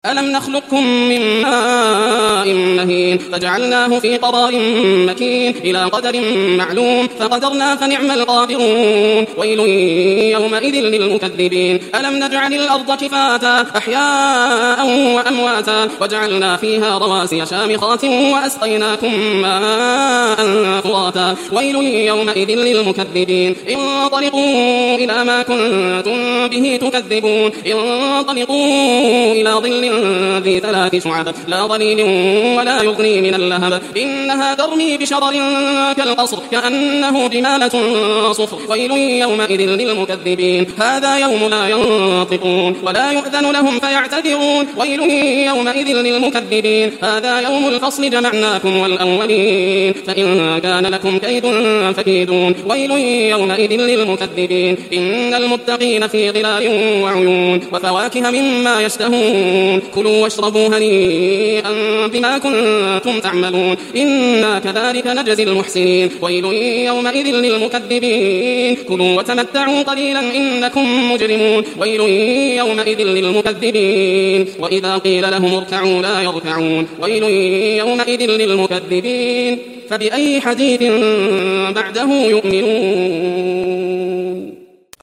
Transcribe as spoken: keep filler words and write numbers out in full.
ألم نخلقكم من ماء مهين فجعلناه في قرار مكين إلى قدر معلوم فقدرنا فنعم القادرون. ويل يومئذ للمكذبين. ألم نجعل الأرض كفاتا أحياء وأمواتا وجعلنا فيها رواسي شامخات وأسقيناكم ماء فراتا. ويل يومئذ للمكذبين. انطلقوا إلى ما كنتم به تكذبون. انطلقوا إلى ظل ذي ثلاث شعب لا ظليل ولا يغني من اللهب إنها ترمي بشرر كالقصر كأنه جمالة صفر. ويل يومئذ للمكذبين. هذا يوم لا ينطقون ولا يؤذن لهم فيعتذرون. ويل يومئذ للمكذبين. هذا يوم الفصل جمعناكم والأولين فإن كان لكم كيد فكيدون. ويل يومئذ للمكذبين. إن المتقين في ظلال وعيون وفواكه مما يشتهون. كلوا واشربوا هنيئا بما كنتم تعملون إنا كذلك نجزي المحسنين. ويل يومئذ للمكذبين. كلوا وتمتعوا قليلا إنكم مجرمون. ويل يومئذ للمكذبين. وإذا قيل لهم اركعوا لا يركعون. ويل يومئذ للمكذبين. فبأي حديث بعده يؤمنون.